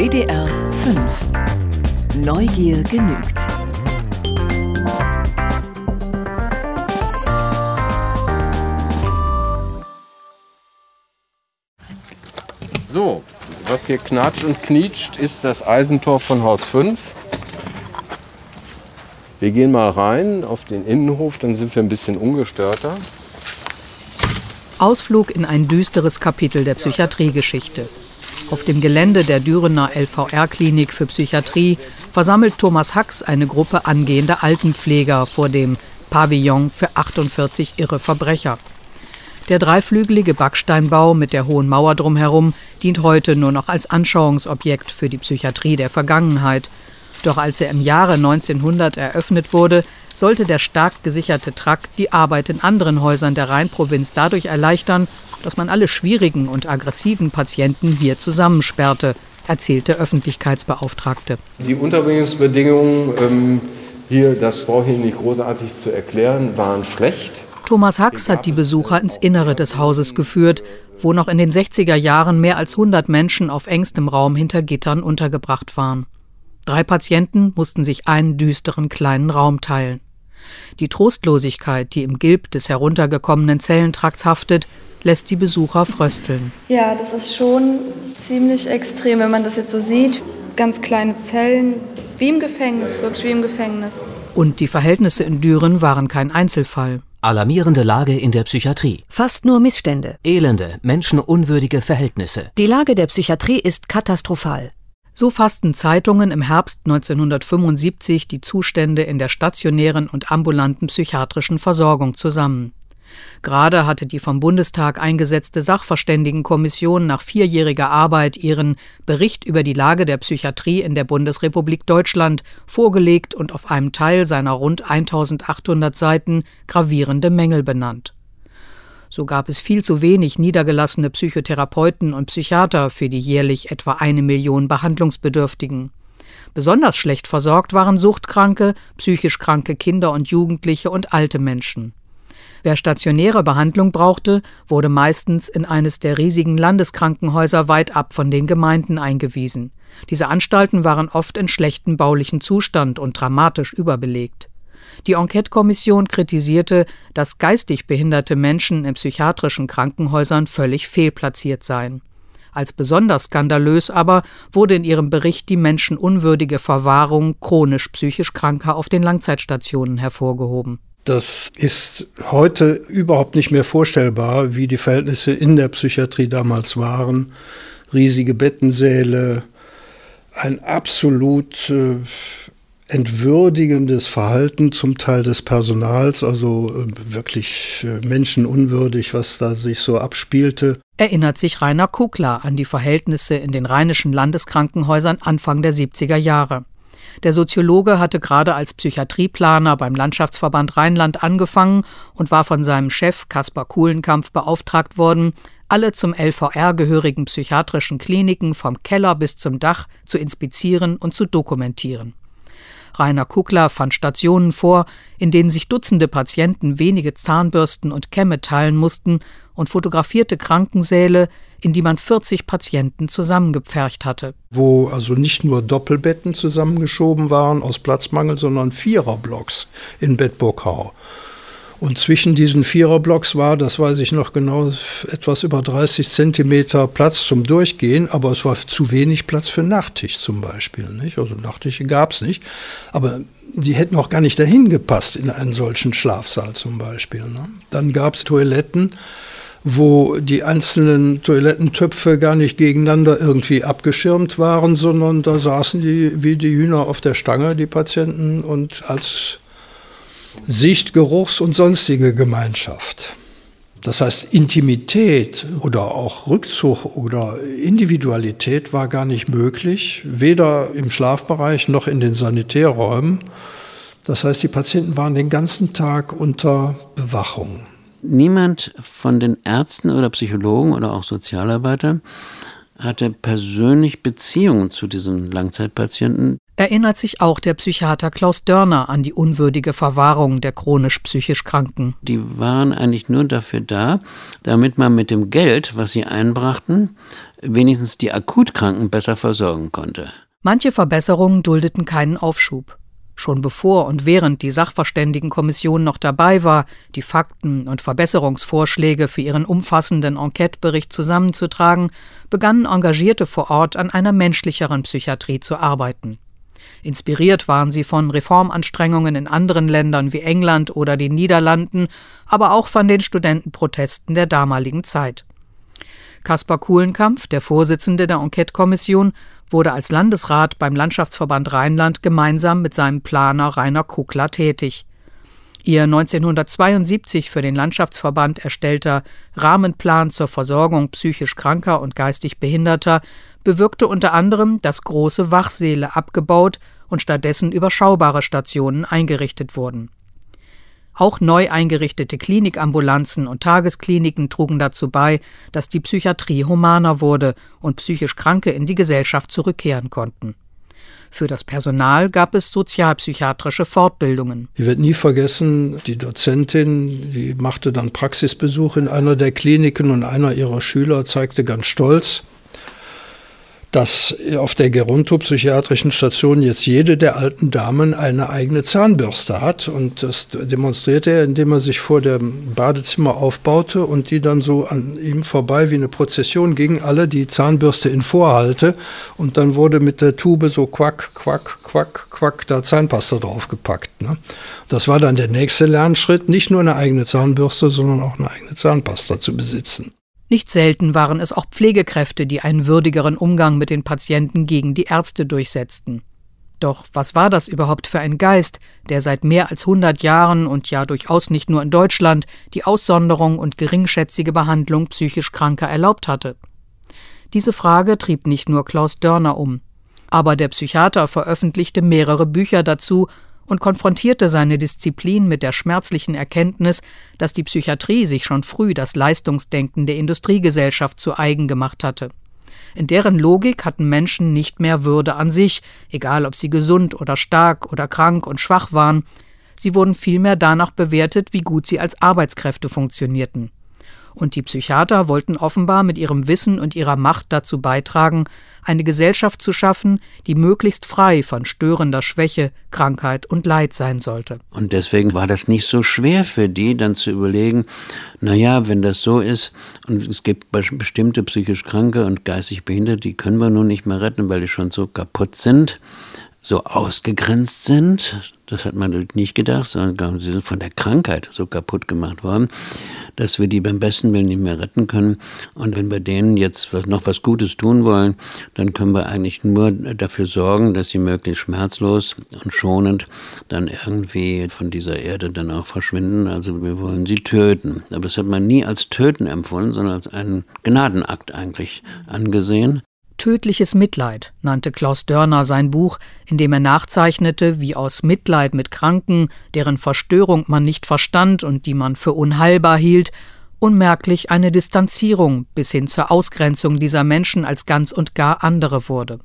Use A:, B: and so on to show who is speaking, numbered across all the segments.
A: WDR 5. Neugier genügt.
B: So, was hier knatscht und knietscht, ist das Eisentor von Haus 5. Wir gehen mal rein auf den Innenhof, dann sind wir ein bisschen ungestörter.
C: Ausflug in ein düsteres Kapitel der Psychiatriegeschichte. Auf dem Gelände der Dürener LVR-Klinik für Psychiatrie versammelt Thomas Hacks eine Gruppe angehender Altenpfleger vor dem Pavillon für 48 irre Verbrecher. Der dreiflügelige Backsteinbau mit der hohen Mauer drumherum dient heute nur noch als Anschauungsobjekt für die Psychiatrie der Vergangenheit. Doch als er im Jahre 1900 eröffnet wurde, sollte der stark gesicherte Trakt die Arbeit in anderen Häusern der Rheinprovinz dadurch erleichtern, dass man alle schwierigen und aggressiven Patienten hier zusammensperrte, erzählte Öffentlichkeitsbeauftragte.
B: Die Unterbringungsbedingungen hier, das brauche ich nicht großartig zu erklären, waren schlecht.
C: Thomas Hacks hat die Besucher ins Innere des Hauses geführt, wo noch in den 60er Jahren mehr als 100 Menschen auf engstem Raum hinter Gittern untergebracht waren. 3 Patienten mussten sich einen düsteren kleinen Raum teilen. Die Trostlosigkeit, die im Gilb des heruntergekommenen Zellentrakts haftet, lässt die Besucher frösteln.
D: Ja, das ist schon ziemlich extrem, wenn man das jetzt so sieht. Ganz kleine Zellen, wie im Gefängnis, wirklich wie im Gefängnis.
C: Und die Verhältnisse in Düren waren kein Einzelfall.
E: Alarmierende Lage in der Psychiatrie.
F: Fast nur Missstände.
E: Elende, menschenunwürdige Verhältnisse.
F: Die Lage der Psychiatrie ist katastrophal.
C: So fassten Zeitungen im Herbst 1975 die Zustände in der stationären und ambulanten psychiatrischen Versorgung zusammen. Gerade hatte die vom Bundestag eingesetzte Sachverständigenkommission nach 4-jähriger Arbeit ihren Bericht über die Lage der Psychiatrie in der Bundesrepublik Deutschland vorgelegt und auf einem Teil seiner rund 1800 Seiten gravierende Mängel benannt. So gab es viel zu wenig niedergelassene Psychotherapeuten und Psychiater für die jährlich etwa 1 Million Behandlungsbedürftigen. Besonders schlecht versorgt waren suchtkranke, psychisch kranke Kinder und Jugendliche und alte Menschen. Wer stationäre Behandlung brauchte, wurde meistens in eines der riesigen Landeskrankenhäuser weit ab von den Gemeinden eingewiesen. Diese Anstalten waren oft in schlechtem baulichen Zustand und dramatisch überbelegt. Die Enquete-Kommission kritisierte, dass geistig behinderte Menschen in psychiatrischen Krankenhäusern völlig fehlplatziert seien. Als besonders skandalös aber wurde in ihrem Bericht die menschenunwürdige Verwahrung chronisch psychisch Kranker auf den Langzeitstationen hervorgehoben.
G: Das ist heute überhaupt nicht mehr vorstellbar, wie die Verhältnisse in der Psychiatrie damals waren. Riesige Bettensäle, ein absolut entwürdigendes Verhalten zum Teil des Personals, also wirklich menschenunwürdig, was da sich so abspielte.
C: Erinnert sich Rainer Kukla an die Verhältnisse in den rheinischen Landeskrankenhäusern Anfang der 70er Jahre. Der Soziologe hatte gerade als Psychiatrieplaner beim Landschaftsverband Rheinland angefangen und war von seinem Chef Kaspar Kuhlenkampf beauftragt worden, alle zum LVR gehörigen psychiatrischen Kliniken vom Keller bis zum Dach zu inspizieren und zu dokumentieren. Rainer Kukla fand Stationen vor, in denen sich Dutzende Patienten wenige Zahnbürsten und Kämme teilen mussten und fotografierte Krankensäle, in die man 40 Patienten zusammengepfercht hatte.
G: Wo also nicht nur Doppelbetten zusammengeschoben waren aus Platzmangel, sondern Viererblocks in Bad Burkau. Und zwischen diesen Viererblocks war, das weiß ich noch genau, etwas über 30 Zentimeter Platz zum Durchgehen, aber es war zu wenig Platz für Nachttisch zum Beispiel, nicht? Also Nachttische gab es nicht, aber die hätten auch gar nicht dahin gepasst in einen solchen Schlafsaal zum Beispiel, ne? Dann gab es Toiletten, wo die einzelnen Toilettentöpfe gar nicht gegeneinander irgendwie abgeschirmt waren, sondern da saßen die wie die Hühner auf der Stange, die Patienten, und als Sicht-, Geruchs- und sonstige Gemeinschaft. Das heißt, Intimität oder auch Rückzug oder Individualität war gar nicht möglich, weder im Schlafbereich noch in den Sanitärräumen. Das heißt, die Patienten waren den ganzen Tag unter Bewachung.
H: Niemand von den Ärzten oder Psychologen oder auch Sozialarbeitern hatte persönlich Beziehungen zu diesen Langzeitpatienten.
C: Erinnert sich auch der Psychiater Klaus Dörner an die unwürdige Verwahrung der chronisch psychisch Kranken.
H: Die waren eigentlich nur dafür da, damit man mit dem Geld, was sie einbrachten, wenigstens die Akutkranken besser versorgen konnte.
C: Manche Verbesserungen duldeten keinen Aufschub. Schon bevor und während die Sachverständigenkommission noch dabei war, die Fakten und Verbesserungsvorschläge für ihren umfassenden Enquetebericht zusammenzutragen, begannen Engagierte vor Ort an einer menschlicheren Psychiatrie zu arbeiten. Inspiriert waren sie von Reformanstrengungen in anderen Ländern wie England oder den Niederlanden, aber auch von den Studentenprotesten der damaligen Zeit. Kaspar Kulenkampff, der Vorsitzende der Enquete-Kommission, wurde als Landesrat beim Landschaftsverband Rheinland gemeinsam mit seinem Planer Rainer Kuckler tätig. Ihr 1972 für den Landschaftsverband erstellter Rahmenplan zur Versorgung psychisch Kranker und geistig Behinderter bewirkte unter anderem, dass große Wachsäle abgebaut und stattdessen überschaubare Stationen eingerichtet wurden. Auch neu eingerichtete Klinikambulanzen und Tageskliniken trugen dazu bei, dass die Psychiatrie humaner wurde und psychisch Kranke in die Gesellschaft zurückkehren konnten. Für das Personal gab es sozialpsychiatrische Fortbildungen.
G: Ich werde nie vergessen, die Dozentin, die machte dann Praxisbesuch in einer der Kliniken und einer ihrer Schüler zeigte ganz stolz, dass auf der gerontopsychiatrischen Station jetzt jede der alten Damen eine eigene Zahnbürste hat. Und das demonstrierte er, indem er sich vor dem Badezimmer aufbaute und die dann so an ihm vorbei wie eine Prozession gingen, alle die Zahnbürste in Vorhalte. Und dann wurde mit der Tube so quack, quack, quack, quack da Zahnpasta draufgepackt. Ne? Das war dann der nächste Lernschritt, nicht nur eine eigene Zahnbürste, sondern auch eine eigene Zahnpasta zu besitzen.
C: Nicht selten waren es auch Pflegekräfte, die einen würdigeren Umgang mit den Patienten gegen die Ärzte durchsetzten. Doch was war das überhaupt für ein Geist, der seit mehr als 100 Jahren und ja durchaus nicht nur in Deutschland die Aussonderung und geringschätzige Behandlung psychisch Kranker erlaubt hatte? Diese Frage trieb nicht nur Klaus Dörner um. Aber der Psychiater veröffentlichte mehrere Bücher dazu und konfrontierte seine Disziplin mit der schmerzlichen Erkenntnis, dass die Psychiatrie sich schon früh das Leistungsdenken der Industriegesellschaft zu eigen gemacht hatte. In deren Logik hatten Menschen nicht mehr Würde an sich, egal ob sie gesund oder stark oder krank und schwach waren. Sie wurden vielmehr danach bewertet, wie gut sie als Arbeitskräfte funktionierten. Und die Psychiater wollten offenbar mit ihrem Wissen und ihrer Macht dazu beitragen, eine Gesellschaft zu schaffen, die möglichst frei von störender Schwäche, Krankheit und Leid sein sollte.
H: Und deswegen war das nicht so schwer für die, dann zu überlegen, naja, wenn das so ist und es gibt bestimmte psychisch Kranke und geistig Behinderte, die können wir nun nicht mehr retten, weil die schon so kaputt sind, so ausgegrenzt sind. Das hat man nicht gedacht, sondern sie sind von der Krankheit so kaputt gemacht worden, dass wir die beim besten Willen nicht mehr retten können. Und wenn wir denen jetzt noch was Gutes tun wollen, dann können wir eigentlich nur dafür sorgen, dass sie möglichst schmerzlos und schonend dann irgendwie von dieser Erde dann auch verschwinden. Also wir wollen sie töten. Aber das hat man nie als Töten empfunden, sondern als einen Gnadenakt eigentlich angesehen.
C: Tödliches Mitleid nannte Klaus Dörner sein Buch, in dem er nachzeichnete, wie aus Mitleid mit Kranken, deren Verstörung man nicht verstand und die man für unheilbar hielt, unmerklich eine Distanzierung bis hin zur Ausgrenzung dieser Menschen als ganz und gar andere wurde.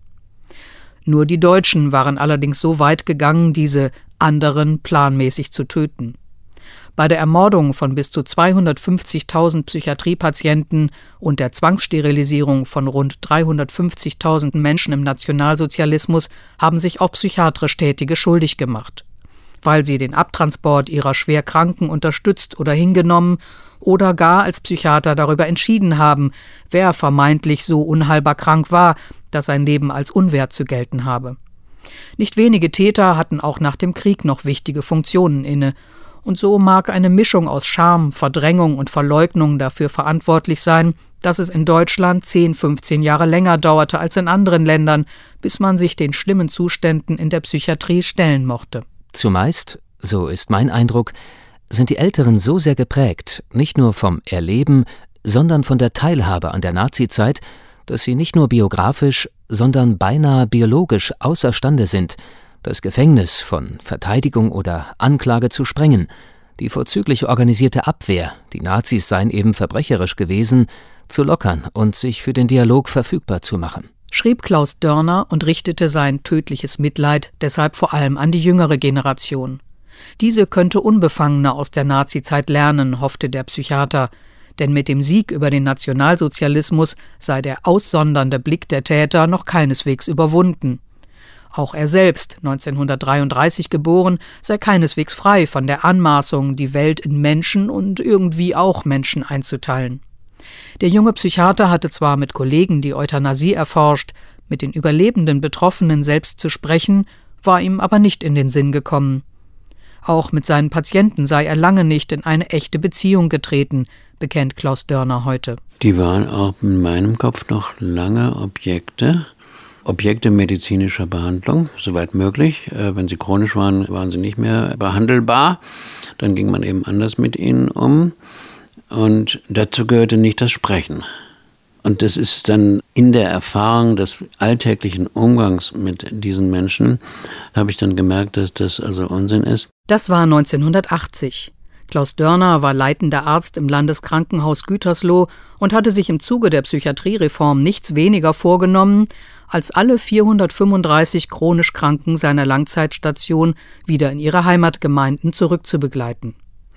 C: Nur die Deutschen waren allerdings so weit gegangen, diese anderen planmäßig zu töten. Bei der Ermordung von bis zu 250.000 Psychiatriepatienten und der Zwangssterilisierung von rund 350.000 Menschen im Nationalsozialismus haben sich auch psychiatrisch Tätige schuldig gemacht. Weil sie den Abtransport ihrer Schwerkranken unterstützt oder hingenommen oder gar als Psychiater darüber entschieden haben, wer vermeintlich so unheilbar krank war, dass sein Leben als unwert zu gelten habe. Nicht wenige Täter hatten auch nach dem Krieg noch wichtige Funktionen inne. Und so mag eine Mischung aus Scham, Verdrängung und Verleugnung dafür verantwortlich sein, dass es in Deutschland 10, 15 Jahre länger dauerte als in anderen Ländern, bis man sich den schlimmen Zuständen in der Psychiatrie stellen mochte.
E: Zumeist, so ist mein Eindruck, sind die Älteren so sehr geprägt, nicht nur vom Erleben, sondern von der Teilhabe an der Nazizeit, dass sie nicht nur biografisch, sondern beinahe biologisch außerstande sind, das Gefängnis von Verteidigung oder Anklage zu sprengen, die vorzüglich organisierte Abwehr, die Nazis seien eben verbrecherisch gewesen, zu lockern und sich für den Dialog verfügbar zu machen.
C: Schrieb Klaus Dörner und richtete sein tödliches Mitleid deshalb vor allem an die jüngere Generation. Diese könnte unbefangener aus der Nazizeit lernen, hoffte der Psychiater, Denn mit dem Sieg über den Nationalsozialismus sei der aussondernde Blick der Täter noch keineswegs überwunden. Auch er selbst, 1933 geboren, sei keineswegs frei von der Anmaßung, die Welt in Menschen und irgendwie auch Menschen einzuteilen. Der junge Psychiater hatte zwar mit Kollegen die Euthanasie erforscht, mit den überlebenden Betroffenen selbst zu sprechen, war ihm aber nicht in den Sinn gekommen. Auch mit seinen Patienten sei er lange nicht in eine echte Beziehung getreten, bekennt Klaus Dörner heute.
H: Die waren auch in meinem Kopf noch lange Objekte medizinischer Behandlung, soweit möglich. Wenn sie chronisch waren, waren sie nicht mehr behandelbar. Dann ging man eben anders mit ihnen um. Und dazu gehörte nicht das Sprechen. Und das ist dann in der Erfahrung des alltäglichen Umgangs mit diesen Menschen, habe ich dann gemerkt, dass das also Unsinn ist.
C: Das war 1980. Klaus Dörner war leitender Arzt im Landeskrankenhaus Gütersloh und hatte sich im Zuge der Psychiatriereform nichts weniger vorgenommen, als alle 435 chronisch Kranken seiner Langzeitstation wieder in ihre Heimatgemeinden zurückzubegleiten.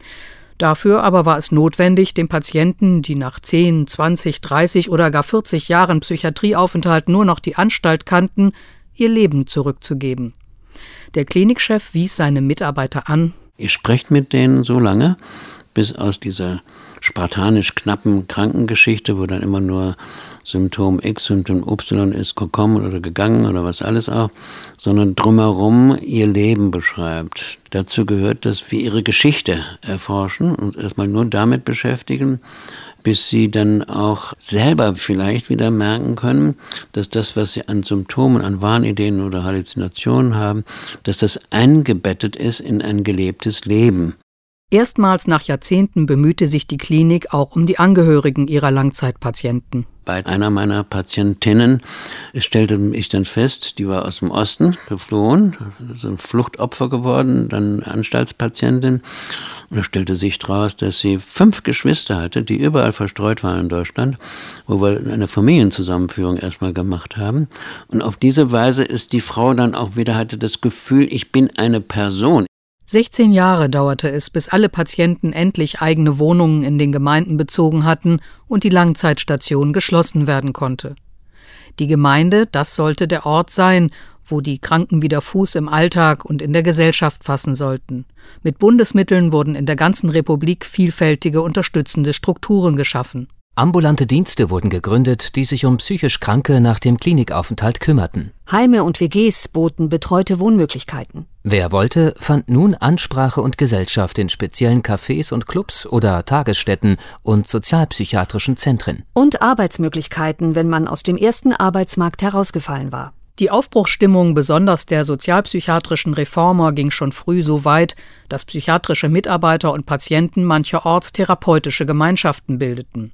C: Dafür aber war es notwendig, den Patienten, die nach 10, 20, 30 oder gar 40 Jahren Psychiatrieaufenthalt nur noch die Anstalt kannten, ihr Leben zurückzugeben. Der Klinikchef wies seine Mitarbeiter an:
H: Ihr sprecht mit denen so lange, bis aus dieser spartanisch knappen Krankengeschichte, wo dann immer nur Symptom X, Symptom Y ist gekommen oder gegangen oder was alles auch, sondern drumherum ihr Leben beschreibt. Dazu gehört, dass wir ihre Geschichte erforschen und erstmal nur damit beschäftigen, bis sie dann auch selber vielleicht wieder merken können, dass das, was sie an Symptomen, an Wahnideen oder Halluzinationen haben, dass das eingebettet ist in ein gelebtes Leben.
C: Erstmals nach Jahrzehnten bemühte sich die Klinik auch um die Angehörigen ihrer Langzeitpatienten.
H: Bei einer meiner Patientinnen stellte ich dann fest, die war aus dem Osten geflohen, so ein Fluchtopfer geworden, dann Anstaltspatientin. Und da stellte sich raus, dass sie 5 Geschwister hatte, die überall verstreut waren in Deutschland, wo wir eine Familienzusammenführung erstmal gemacht haben. Und auf diese Weise ist die Frau dann auch wieder, hatte das Gefühl, ich bin eine Person.
C: 16 Jahre dauerte es, bis alle Patienten endlich eigene Wohnungen in den Gemeinden bezogen hatten und die Langzeitstation geschlossen werden konnte. Die Gemeinde, das sollte der Ort sein, wo die Kranken wieder Fuß im Alltag und in der Gesellschaft fassen sollten. Mit Bundesmitteln wurden in der ganzen Republik vielfältige unterstützende Strukturen geschaffen.
E: Ambulante Dienste wurden gegründet, die sich um psychisch Kranke nach dem Klinikaufenthalt kümmerten.
F: Heime und WGs boten betreute Wohnmöglichkeiten.
E: Wer wollte, fand nun Ansprache und Gesellschaft in speziellen Cafés und Clubs oder Tagesstätten und sozialpsychiatrischen Zentren.
F: Und Arbeitsmöglichkeiten, wenn man aus dem ersten Arbeitsmarkt herausgefallen war.
C: Die Aufbruchsstimmung besonders der sozialpsychiatrischen Reformer ging schon früh so weit, dass psychiatrische Mitarbeiter und Patienten mancherorts therapeutische Gemeinschaften bildeten.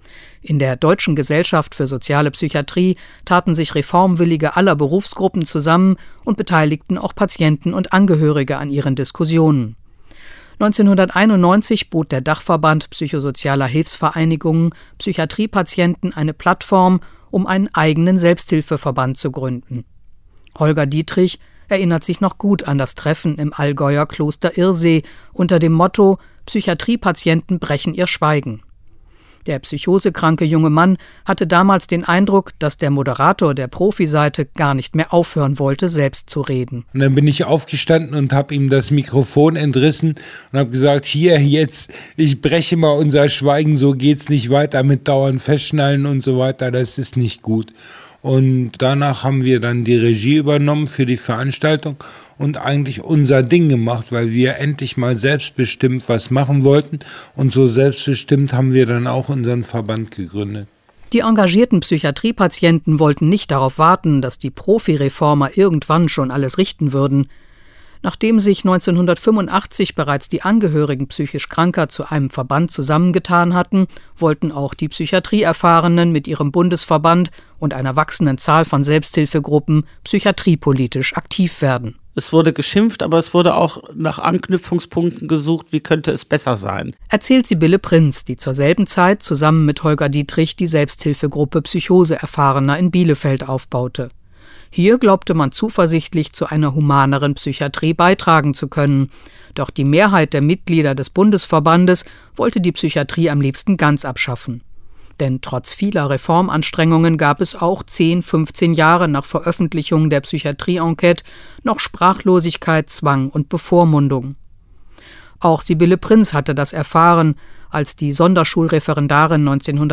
C: In der Deutschen Gesellschaft für soziale Psychiatrie taten sich Reformwillige aller Berufsgruppen zusammen und beteiligten auch Patienten und Angehörige an ihren Diskussionen. 1991 bot der Dachverband psychosozialer Hilfsvereinigungen Psychiatriepatienten eine Plattform, um einen eigenen Selbsthilfeverband zu gründen. Holger Dietrich erinnert sich noch gut an das Treffen im Allgäuer Kloster Irsee unter dem Motto »Psychiatriepatienten brechen ihr Schweigen«. Der psychosekranke junge Mann hatte damals den Eindruck, dass der Moderator der Profiseite gar nicht mehr aufhören wollte, selbst zu reden.
I: Und dann bin ich aufgestanden und habe ihm das Mikrofon entrissen und habe gesagt, hier, jetzt, ich breche mal unser Schweigen, so geht's nicht weiter mit dauernd Festschnallen und so weiter, das ist nicht gut. Und danach haben wir dann die Regie übernommen für die Veranstaltung und eigentlich unser Ding gemacht, weil wir endlich mal selbstbestimmt was machen wollten. Und so selbstbestimmt haben wir dann auch unseren Verband gegründet.
C: Die engagierten Psychiatriepatienten wollten nicht darauf warten, dass die Profireformer irgendwann schon alles richten würden. Nachdem sich 1985 bereits die Angehörigen psychisch Kranker zu einem Verband zusammengetan hatten, wollten auch die Psychiatrieerfahrenen mit ihrem Bundesverband und einer wachsenden Zahl von Selbsthilfegruppen psychiatriepolitisch aktiv werden.
J: Es wurde geschimpft, aber es wurde auch nach Anknüpfungspunkten gesucht, wie könnte es besser sein.
C: Erzählt Sibylle Prinz, die zur selben Zeit zusammen mit Holger Dietrich die Selbsthilfegruppe Psychose Erfahrener in Bielefeld aufbaute. Hier glaubte man zuversichtlich, zu einer humaneren Psychiatrie beitragen zu können. Doch die Mehrheit der Mitglieder des Bundesverbandes wollte die Psychiatrie am liebsten ganz abschaffen. Denn trotz vieler Reformanstrengungen gab es auch 10, 15 Jahre nach Veröffentlichung der Psychiatrie-Enquete noch Sprachlosigkeit, Zwang und Bevormundung. Auch Sibylle Prinz hatte das erfahren, als die Sonderschulreferendarin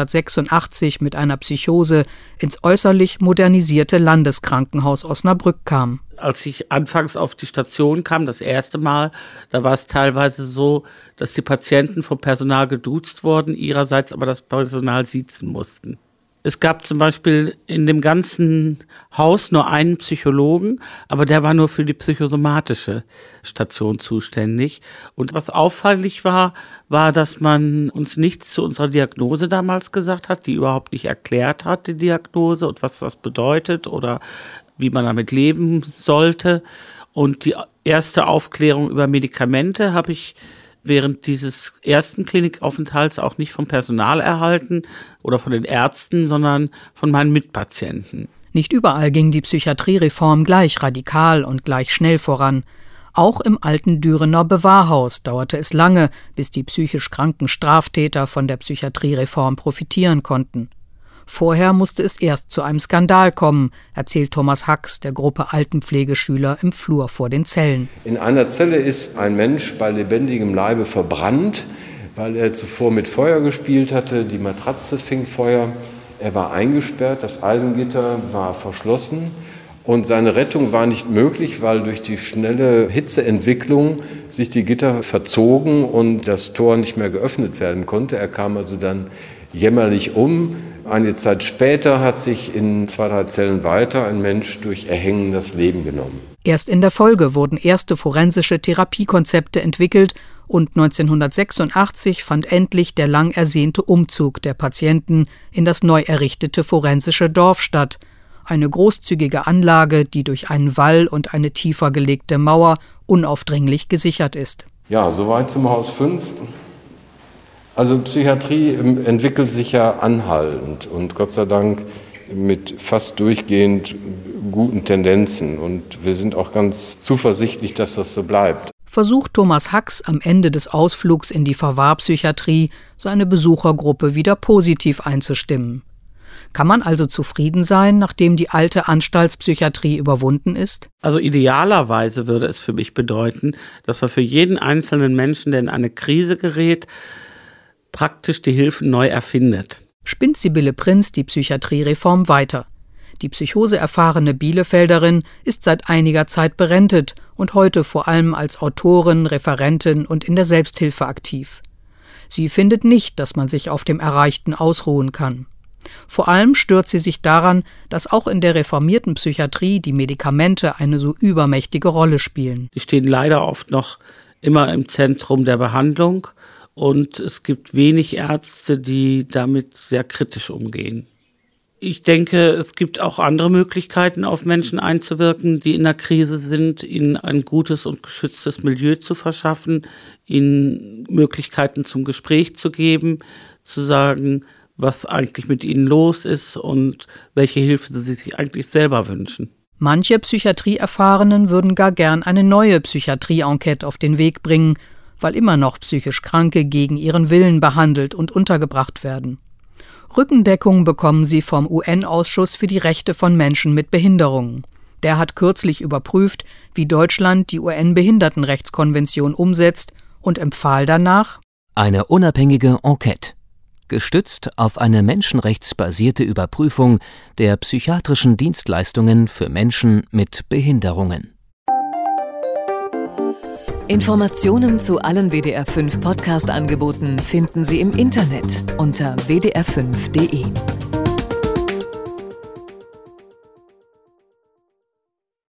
C: 1986 mit einer Psychose ins äußerlich modernisierte Landeskrankenhaus Osnabrück kam.
J: Als ich anfangs auf die Station kam, das erste Mal, da war es teilweise so, dass die Patienten vom Personal geduzt wurden, ihrerseits aber das Personal siezen mussten. Es gab zum Beispiel in dem ganzen Haus nur einen Psychologen, aber der war nur für die psychosomatische Station zuständig. Und was auffällig war, dass man uns nichts zu unserer Diagnose damals gesagt hat, die überhaupt nicht erklärt hat, die Diagnose und was das bedeutet oder wie man damit leben sollte. Und die erste Aufklärung über Medikamente habe ich während dieses ersten Klinikaufenthalts auch nicht vom Personal erhalten oder von den Ärzten, sondern von meinen Mitpatienten.
C: Nicht überall ging die Psychiatriereform gleich radikal und gleich schnell voran. Auch im alten Dürener Bewahrhaus dauerte es lange, bis die psychisch kranken Straftäter von der Psychiatriereform profitieren konnten. Vorher musste es erst zu einem Skandal kommen, erzählt Thomas Hacks der Gruppe Altenpflegeschüler im Flur vor den Zellen.
B: In einer Zelle ist ein Mensch bei lebendigem Leibe verbrannt, weil er zuvor mit Feuer gespielt hatte. Die Matratze fing Feuer. Er war eingesperrt, das Eisengitter war verschlossen. Und seine Rettung war nicht möglich, weil durch die schnelle Hitzeentwicklung sich die Gitter verzogen und das Tor nicht mehr geöffnet werden konnte. Er kam also dann jämmerlich um. Eine Zeit später hat sich in 2, 3 Zellen weiter ein Mensch durch Erhängen das Leben genommen.
C: Erst in der Folge wurden erste forensische Therapiekonzepte entwickelt und 1986 fand endlich der lang ersehnte Umzug der Patienten in das neu errichtete forensische Dorf statt. Eine großzügige Anlage, die durch einen Wall und eine tiefer gelegte Mauer unaufdringlich gesichert ist.
B: Ja, soweit zum Haus 5. Also Psychiatrie entwickelt sich ja anhaltend und Gott sei Dank mit fast durchgehend guten Tendenzen. Und wir sind auch ganz zuversichtlich, dass das so bleibt.
C: Versucht Thomas Hacks am Ende des Ausflugs in die Verwahrpsychiatrie, seine Besuchergruppe wieder positiv einzustimmen. Kann man also zufrieden sein, nachdem die alte Anstaltspsychiatrie überwunden ist?
J: Also idealerweise würde es für mich bedeuten, dass man für jeden einzelnen Menschen, der in eine Krise gerät, praktisch die Hilfen neu erfindet.
C: Spinnt Sibylle Prinz die Psychiatriereform weiter. Die psychoseerfahrene Bielefelderin ist seit einiger Zeit berentet und heute vor allem als Autorin, Referentin und in der Selbsthilfe aktiv. Sie findet nicht, dass man sich auf dem Erreichten ausruhen kann. Vor allem stört sie sich daran, dass auch in der reformierten Psychiatrie die Medikamente eine so übermächtige Rolle spielen.
J: Die stehen leider oft noch immer im Zentrum der Behandlung. Und es gibt wenig Ärzte, die damit sehr kritisch umgehen. Ich denke, es gibt auch andere Möglichkeiten, auf Menschen einzuwirken, die in der Krise sind, ihnen ein gutes und geschütztes Milieu zu verschaffen, ihnen Möglichkeiten zum Gespräch zu geben, zu sagen, was eigentlich mit ihnen los ist und welche Hilfe sie sich eigentlich selber wünschen.
C: Manche Psychiatrieerfahrenen würden gar gern eine neue Psychiatrie-Enquete auf den Weg bringen, weil immer noch psychisch Kranke gegen ihren Willen behandelt und untergebracht werden. Rückendeckung bekommen sie vom UN-Ausschuss für die Rechte von Menschen mit Behinderungen. Der hat kürzlich überprüft, wie Deutschland die UN-Behindertenrechtskonvention umsetzt und empfahl danach
E: eine unabhängige Enquete, gestützt auf eine menschenrechtsbasierte Überprüfung der psychiatrischen Dienstleistungen für Menschen mit Behinderungen.
A: Informationen zu allen WDR5 Podcast-Angeboten finden Sie im Internet unter wdr5.de.